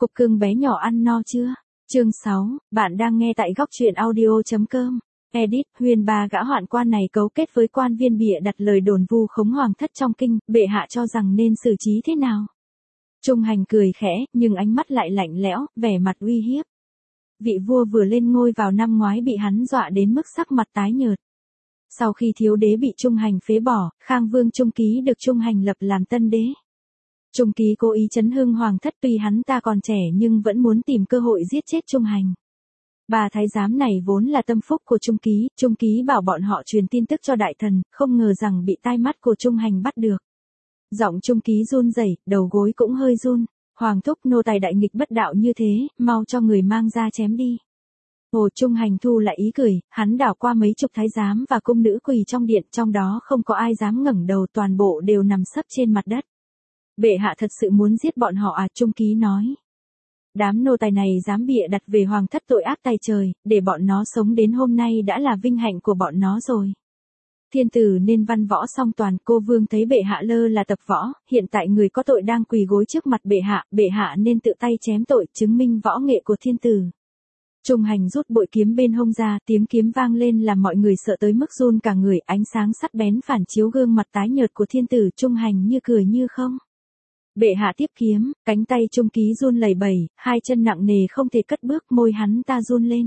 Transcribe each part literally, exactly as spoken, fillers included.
Cục cưng bé nhỏ ăn no chưa? Chương sáu, bạn đang nghe tại góc truyện audio chấm com. Edit, Huyền ba gã hoạn quan này cấu kết với quan viên bịa đặt lời đồn vu khống hoàng thất trong kinh, bệ hạ cho rằng nên xử trí thế nào? Trung Hành cười khẽ, nhưng ánh mắt lại lạnh lẽo, vẻ mặt uy hiếp. Vị vua vừa lên ngôi vào năm ngoái bị hắn dọa đến mức sắc mặt tái nhợt. Sau khi thiếu đế bị Trung Hành phế bỏ, Khang Vương Trung Ký được Trung Hành lập làm tân đế. Trung Ký cố ý chấn hưng hoàng thất, tuy hắn ta còn trẻ nhưng vẫn muốn tìm cơ hội giết chết Trung Hành. Bà thái giám này vốn là tâm phúc của Trung Ký, Trung Ký bảo bọn họ truyền tin tức cho đại thần, không ngờ rằng bị tai mắt của Trung Hành bắt được. Giọng Trung Ký run rẩy, đầu gối cũng hơi run. Hoàng thúc, nô tài đại nghịch bất đạo như thế, mau cho người mang ra chém đi. Ồ, Trung Hành thu lại ý cười, hắn đảo qua mấy chục thái giám và cung nữ quỳ trong điện, trong đó không có ai dám ngẩng đầu, toàn bộ đều nằm sấp trên mặt đất. Bệ hạ thật sự muốn giết bọn họ à? Trung Ký nói. Đám nô tài này dám bịa đặt về hoàng thất tội ác tày trời, để bọn nó sống đến hôm nay đã là vinh hạnh của bọn nó rồi. Thiên tử nên văn võ song toàn, cô vương thấy bệ hạ lơ là tập võ, hiện tại người có tội đang quỳ gối trước mặt bệ hạ, bệ hạ nên tự tay chém tội, chứng minh võ nghệ của thiên tử. Trung Hành rút bội kiếm bên hông ra, tiếng kiếm vang lên làm mọi người sợ tới mức run cả người, ánh sáng sắc bén phản chiếu gương mặt tái nhợt của thiên tử. Trung Hành như cười như không. Bệ hạ tiếp kiếm, cánh tay Trung Ký run lẩy bẩy, hai chân nặng nề không thể cất bước, môi hắn ta run lên.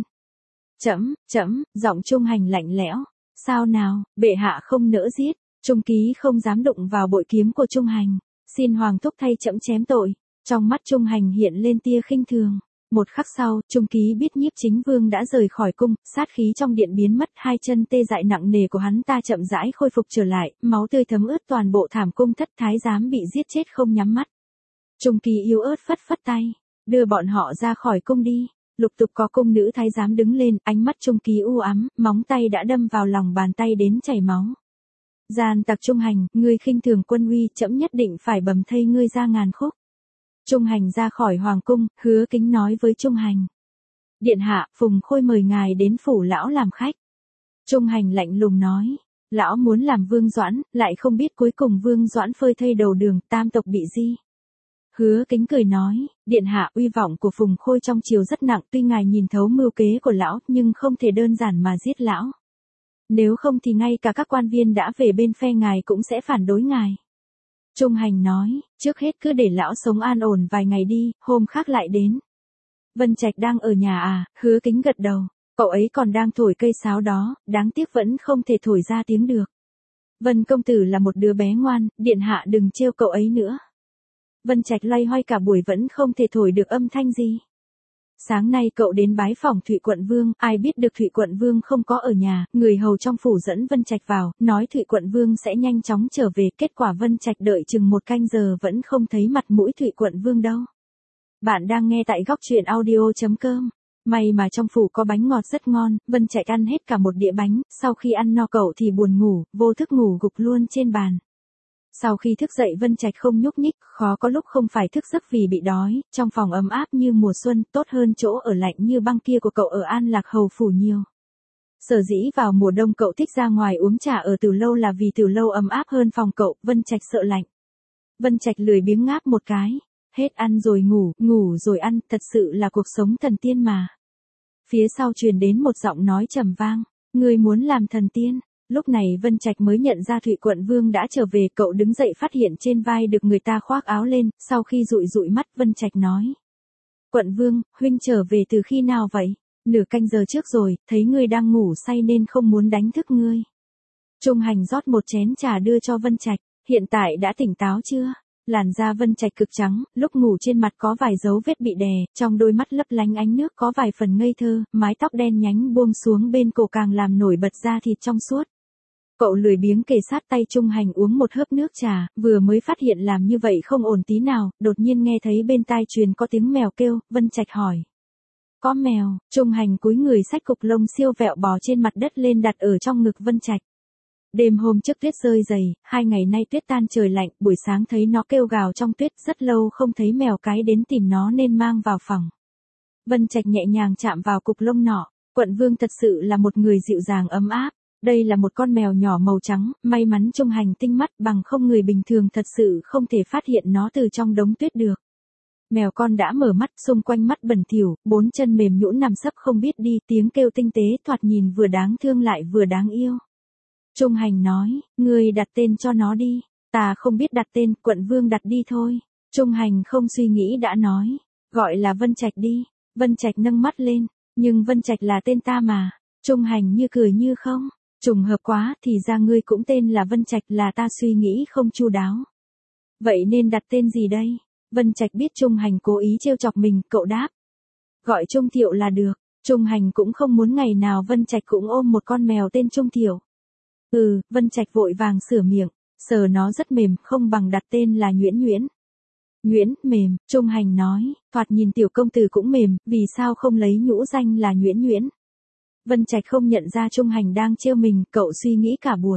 Chẫm, chẫm, giọng Trung Hành lạnh lẽo. Sao nào, bệ hạ không nỡ giết? Trung Ký không dám đụng vào bội kiếm của Trung Hành. Xin hoàng thúc thay trẫm chém tội. Trong mắt Trung Hành hiện lên tia khinh thường. Một khắc sau, Trung Ký biết Nhiếp Chính Vương đã rời khỏi cung, sát khí trong điện biến mất, hai chân tê dại nặng nề của hắn ta chậm rãi khôi phục trở lại, máu tươi thấm ướt toàn bộ thảm cung thất, thái giám bị giết chết không nhắm mắt. Trung Ký yếu ớt phất phất tay, đưa bọn họ ra khỏi cung đi. Lục tục có cung nữ thái giám đứng lên, ánh mắt Trung Ký u ám, móng tay đã đâm vào lòng bàn tay đến chảy máu. Gian tặc Trung Hành, ngươi khinh thường quân uy, trẫm nhất định phải bầm thây ngươi ra ngàn khúc. Trung Hành ra khỏi hoàng cung, Hứa Kính nói với Trung Hành. Điện hạ, Phùng Khôi mời ngài đến phủ lão làm khách. Trung Hành lạnh lùng nói. Lão muốn làm Vương Doãn, lại không biết cuối cùng Vương Doãn phơi thây đầu đường, tam tộc bị di. Hứa Kính cười nói, điện hạ, uy vọng của Phùng Khôi trong triều rất nặng, tuy ngài nhìn thấu mưu kế của lão, nhưng không thể đơn giản mà giết lão. Nếu không thì ngay cả các quan viên đã về bên phe ngài cũng sẽ phản đối ngài. Trung Hành nói, trước hết cứ để lão sống an ổn vài ngày đi, hôm khác lại đến. Vân Trạch đang ở nhà à? Hứa Kính gật đầu, cậu ấy còn đang thổi cây sáo đó, đáng tiếc vẫn không thể thổi ra tiếng được. Vân công tử là một đứa bé ngoan, điện hạ đừng trêu cậu ấy nữa. Vân Trạch loay hoay cả buổi vẫn không thể thổi được âm thanh gì. Sáng nay cậu đến bái phỏng Thụy Quận Vương, ai biết được Thụy Quận Vương không có ở nhà, người hầu trong phủ dẫn Vân Trạch vào, nói Thụy Quận Vương sẽ nhanh chóng trở về, kết quả Vân Trạch đợi chừng một canh giờ vẫn không thấy mặt mũi Thụy Quận Vương đâu. Bạn đang nghe tại góc truyện audio chấm com. May mà trong phủ có bánh ngọt rất ngon, Vân Trạch ăn hết cả một đĩa bánh, sau khi ăn no cậu thì buồn ngủ, vô thức ngủ gục luôn trên bàn. Sau khi thức dậy Vân Trạch không nhúc nhích, khó có lúc không phải thức giấc vì bị đói, trong phòng ấm áp như mùa xuân, tốt hơn chỗ ở lạnh như băng kia của cậu ở An Lạc Hầu phủ nhiều. Sở dĩ vào mùa đông cậu thích ra ngoài uống trà ở Từ Lâu là vì Từ Lâu ấm áp hơn phòng cậu, Vân Trạch sợ lạnh. Vân Trạch lười biếng ngáp một cái, hết ăn rồi ngủ, ngủ rồi ăn, thật sự là cuộc sống thần tiên mà. Phía sau truyền đến một giọng nói trầm vang, ngươi muốn làm thần tiên. Lúc này Vân Trạch mới nhận ra Thụy Quận Vương đã trở về, cậu đứng dậy phát hiện trên vai được người ta khoác áo lên, sau khi dụi dụi mắt Vân Trạch nói. Quận Vương, huynh trở về từ khi nào vậy? Nửa canh giờ trước rồi, thấy ngươi đang ngủ say nên không muốn đánh thức ngươi. Trung Hành rót một chén trà đưa cho Vân Trạch, hiện tại đã tỉnh táo chưa? Làn da Vân Trạch cực trắng, lúc ngủ trên mặt có vài dấu vết bị đè, trong đôi mắt lấp lánh ánh nước có vài phần ngây thơ, mái tóc đen nhánh buông xuống bên cổ càng làm nổi bật da thịt trong suốt. Cậu lười biếng kề sát tay Trung Hành uống một hớp nước trà, vừa mới phát hiện làm như vậy không ổn tí nào, đột nhiên nghe thấy bên tai truyền có tiếng mèo kêu, Vân Trạch hỏi. Có mèo? Trung Hành cúi người xách cục lông siêu vẹo bò trên mặt đất lên đặt ở trong ngực Vân Trạch. Đêm hôm trước tuyết rơi dày, hai ngày nay tuyết tan trời lạnh, buổi sáng thấy nó kêu gào trong tuyết, rất lâu không thấy mèo cái đến tìm nó nên mang vào phòng. Vân Trạch nhẹ nhàng chạm vào cục lông nọ, Quận Vương thật sự là một người dịu dàng ấm áp. Đây là một con mèo nhỏ màu trắng, may mắn Trung Hành tinh mắt, bằng không người bình thường thật sự không thể phát hiện nó từ trong đống tuyết được. Mèo con đã mở mắt, xung quanh mắt bẩn thỉu, bốn chân mềm nhũn nằm sấp không biết đi, tiếng kêu tinh tế thoạt nhìn vừa đáng thương lại vừa đáng yêu. Trung Hành nói, ngươi đặt tên cho nó đi. Ta không biết đặt tên, quận vương đặt đi thôi. Trung Hành không suy nghĩ đã nói, gọi là Vân Trạch đi. Vân Trạch nâng mắt lên, nhưng Vân Trạch là tên ta mà. Trung Hành như cười như không, trùng hợp quá, thì ra ngươi cũng tên là Vân Trạch, là ta suy nghĩ không chu đáo. Vậy nên đặt tên gì đây? Vân Trạch biết Trung Hành cố ý trêu chọc mình, cậu đáp. Gọi Trung Thiệu là được. Trung Hành cũng không muốn ngày nào Vân Trạch cũng ôm một con mèo tên Trung Thiệu. Ừ, Vân Trạch vội vàng sửa miệng, sờ nó rất mềm, không bằng đặt tên là Nhuyễn Nhuyễn. Nhuyễn, mềm, Trung Hành nói, thoạt nhìn tiểu công tử cũng mềm, vì sao không lấy nhũ danh là Nhuyễn Nhuyễn. Vân Trạch không nhận ra Trung Hành đang trêu mình, cậu suy nghĩ cả buổi.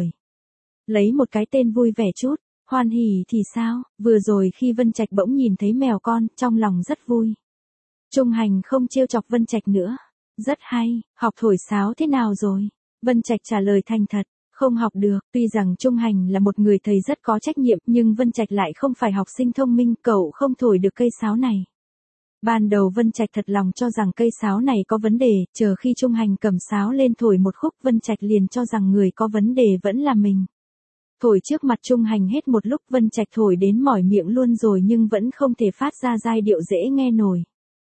Lấy một cái tên vui vẻ chút, Hoan Hỉ thì sao, vừa rồi khi Vân Trạch bỗng nhìn thấy mèo con, trong lòng rất vui. Trung Hành không trêu chọc Vân Trạch nữa. Rất hay, học thổi sáo thế nào rồi? Vân Trạch trả lời thành thật. Không học được, tuy rằng Trung Hành là một người thầy rất có trách nhiệm, nhưng Vân Trạch lại không phải học sinh thông minh, cậu không thổi được cây sáo này. Ban đầu Vân Trạch thật lòng cho rằng cây sáo này có vấn đề, chờ khi Trung Hành cầm sáo lên thổi một khúc, Vân Trạch liền cho rằng người có vấn đề vẫn là mình. Thổi trước mặt Trung Hành hết một lúc, Vân Trạch thổi đến mỏi miệng luôn rồi nhưng vẫn không thể phát ra giai điệu dễ nghe nổi.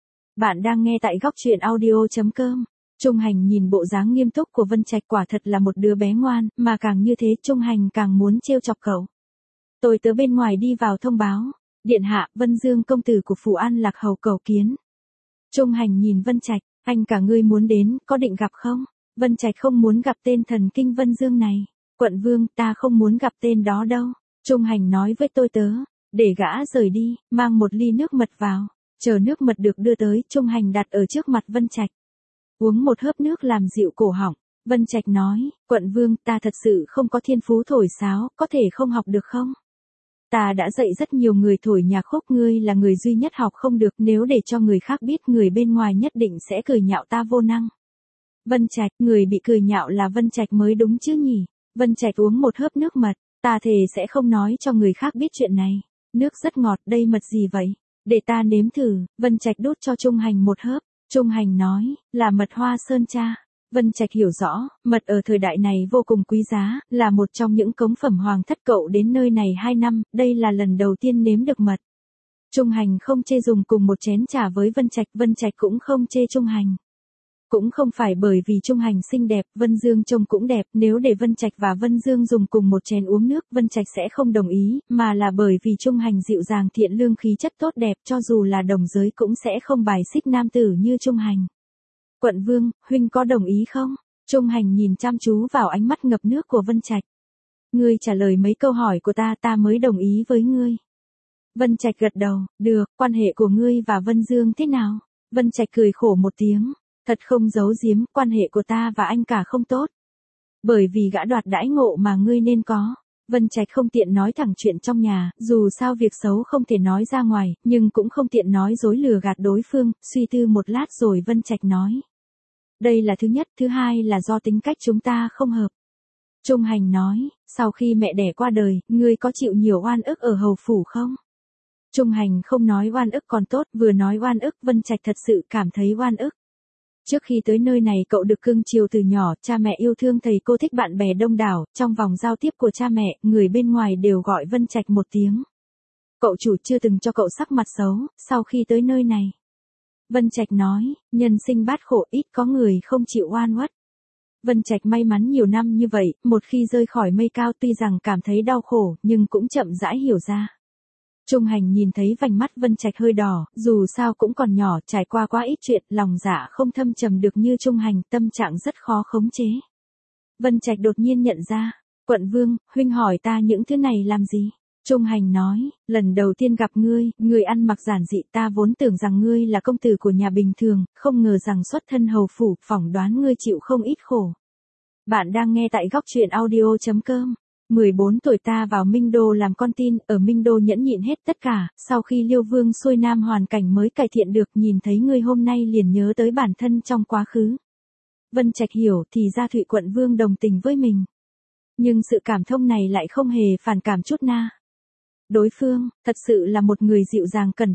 Bạn đang nghe tại góc truyện audio chấm com. Trung Hành nhìn bộ dáng nghiêm túc của Vân Trạch, quả thật là một đứa bé ngoan, mà càng như thế Trung Hành càng muốn trêu chọc cậu. Tôi tớ bên ngoài đi vào thông báo. Điện hạ, Vân Dương công tử của Phủ An Lạc Hầu cầu kiến. Trung Hành nhìn Vân Trạch, anh cả ngươi muốn đến, có định gặp không? Vân Trạch không muốn gặp tên thần kinh Vân Dương này. Quận vương, ta không muốn gặp tên đó đâu. Trung Hành nói với tôi tớ, để gã rời đi, mang một ly nước mật vào. Chờ nước mật được đưa tới, Trung Hành đặt ở trước mặt Vân Trạch. Uống một hớp nước làm dịu cổ họng. Vân Trạch nói, quận vương, ta thật sự không có thiên phú thổi sáo, có thể không học được không? Ta đã dạy rất nhiều người thổi nhạc khúc, ngươi là người duy nhất học không được, nếu để cho người khác biết người bên ngoài nhất định sẽ cười nhạo ta vô năng. Vân Trạch, người bị cười nhạo là Vân Trạch mới đúng chứ nhỉ? Vân Trạch uống một hớp nước mật, ta thề sẽ không nói cho người khác biết chuyện này. Nước rất ngọt, đây mật gì vậy? Để ta nếm thử. Vân Trạch đút cho Trung Hành một hớp. Trung Hành nói, là mật hoa sơn cha. Vân Trạch hiểu rõ, mật ở thời đại này vô cùng quý giá, là một trong những cống phẩm hoàng thất, cậu đến nơi này hai năm, đây là lần đầu tiên nếm được mật. Trung Hành không chê dùng cùng một chén trà với Vân Trạch, Vân Trạch cũng không chê Trung Hành. Cũng không phải bởi vì Trung Hành xinh đẹp, Vân Dương trông cũng đẹp, nếu để Vân Trạch và Vân Dương dùng cùng một chén uống nước, Vân Trạch sẽ không đồng ý, mà là bởi vì Trung Hành dịu dàng thiện lương, khí chất tốt đẹp, cho dù là đồng giới cũng sẽ không bài xích nam tử như Trung Hành. Quận vương, huynh có đồng ý không? Trung Hành nhìn chăm chú vào ánh mắt ngập nước của Vân Trạch. Ngươi trả lời mấy câu hỏi của ta, ta mới đồng ý với ngươi. Vân Trạch gật đầu, được, quan hệ của ngươi và Vân Dương thế nào? Vân Trạch cười khổ một tiếng. Thật không giấu giếm, quan hệ của ta và anh cả không tốt. Bởi vì gã đoạt đãi ngộ mà ngươi nên có. Vân Trạch không tiện nói thẳng chuyện trong nhà, dù sao việc xấu không thể nói ra ngoài, nhưng cũng không tiện nói dối lừa gạt đối phương, suy tư một lát rồi Vân Trạch nói. Đây là thứ nhất, thứ hai là do tính cách chúng ta không hợp. Trung Hành nói, sau khi mẹ đẻ qua đời, ngươi có chịu nhiều oan ức ở hầu phủ không? Trung Hành không nói oan ức còn tốt, vừa nói oan ức Vân Trạch thật sự cảm thấy oan ức. Trước khi tới nơi này cậu được cưng chiều từ nhỏ, cha mẹ yêu thương, thầy cô thích, bạn bè đông đảo, trong vòng giao tiếp của cha mẹ, người bên ngoài đều gọi Vân Trạch một tiếng. Cậu chủ chưa từng cho cậu sắc mặt xấu, sau khi tới nơi này. Vân Trạch nói, nhân sinh bát khổ, ít có người không chịu oan uất. Vân Trạch may mắn nhiều năm như vậy, một khi rơi khỏi mây cao tuy rằng cảm thấy đau khổ, nhưng cũng chậm rãi hiểu ra. Trung Hành nhìn thấy vành mắt Vân Trạch hơi đỏ, dù sao cũng còn nhỏ, trải qua quá ít chuyện, lòng dạ không thâm trầm được như Trung Hành, tâm trạng rất khó khống chế. Vân Trạch đột nhiên nhận ra, quận vương, huynh hỏi ta những thứ này làm gì? Trung Hành nói, lần đầu tiên gặp ngươi, ngươi ăn mặc giản dị, ta vốn tưởng rằng ngươi là công tử của nhà bình thường, không ngờ rằng xuất thân hầu phủ, phỏng đoán ngươi chịu không ít khổ. Bạn đang nghe tại góc truyện audio chấm com. mười bốn tuổi ta vào Minh Đô làm con tin, ở Minh Đô nhẫn nhịn hết tất cả, sau khi Liêu Vương xuôi nam hoàn cảnh mới cải thiện được, nhìn thấy ngươi hôm nay liền nhớ tới bản thân trong quá khứ. Vân Trạch hiểu, thì ra Thụy quận vương đồng tình với mình. Nhưng sự cảm thông này lại không hề phản cảm chút na. Đối phương, thật sự là một người dịu dàng cẩn thận.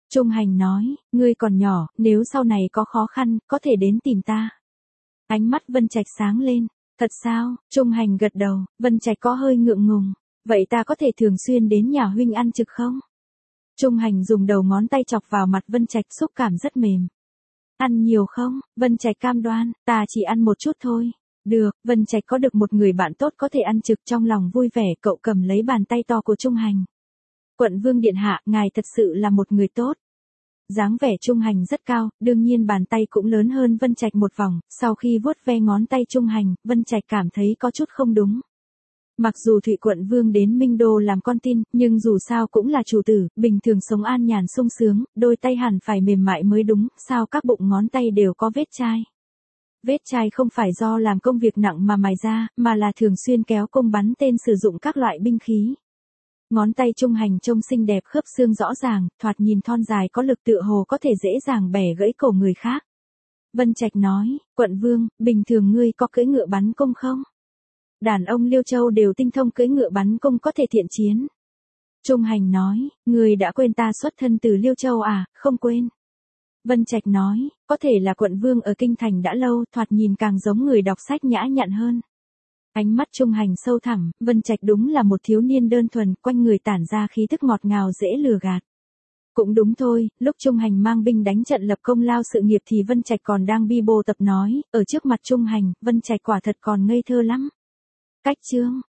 Trung Hành nói, ngươi còn nhỏ, nếu sau này có khó khăn, có thể đến tìm ta. Ánh mắt Vân Trạch sáng lên. Thật sao? Trung Hành gật đầu, Vân Trạch có hơi ngượng ngùng. Vậy ta có thể thường xuyên đến nhà huynh ăn trực không? Trung Hành dùng đầu ngón tay chọc vào mặt Vân Trạch, xúc cảm rất mềm. Ăn nhiều không? Vân Trạch cam đoan, ta chỉ ăn một chút thôi. Được, Vân Trạch có được một người bạn tốt có thể ăn trực, trong lòng vui vẻ, cậu cầm lấy bàn tay to của Trung Hành. Quận Vương điện hạ, ngài thật sự là một người tốt. Dáng vẻ Trung Hành rất cao, đương nhiên bàn tay cũng lớn hơn Vân Trạch một vòng, sau khi vuốt ve ngón tay Trung Hành, Vân Trạch cảm thấy có chút không đúng. Mặc dù Thụy Quận Vương đến Minh Đô làm con tin, nhưng dù sao cũng là chủ tử, bình thường sống an nhàn sung sướng, đôi tay hẳn phải mềm mại mới đúng, sao các bụng ngón tay đều có vết chai. Vết chai không phải do làm công việc nặng mà mài ra, mà là thường xuyên kéo cung bắn tên sử dụng các loại binh khí. Ngón tay Trung Hành trông xinh đẹp, khớp xương rõ ràng, thoạt nhìn thon dài có lực, tựa hồ có thể dễ dàng bẻ gãy cổ người khác. Vân Trạch nói, Quận Vương, bình thường ngươi có cưỡi ngựa bắn cung không? Đàn ông Liêu Châu đều tinh thông cưỡi ngựa bắn cung, có thể thiện chiến. Trung Hành nói, ngươi đã quên ta xuất thân từ Liêu Châu à? Không quên. Vân Trạch nói, có thể là Quận Vương ở kinh thành đã lâu, thoạt nhìn càng giống người đọc sách nhã nhặn hơn. Ánh mắt Trung Hành sâu thẳm, Vân Trạch đúng là một thiếu niên đơn thuần, quanh người tản ra khí thức ngọt ngào dễ lừa gạt. Cũng đúng thôi, lúc Trung Hành mang binh đánh trận lập công lao sự nghiệp thì Vân Trạch còn đang bi bô tập nói, ở trước mặt Trung Hành, Vân Trạch quả thật còn ngây thơ lắm. Cách chương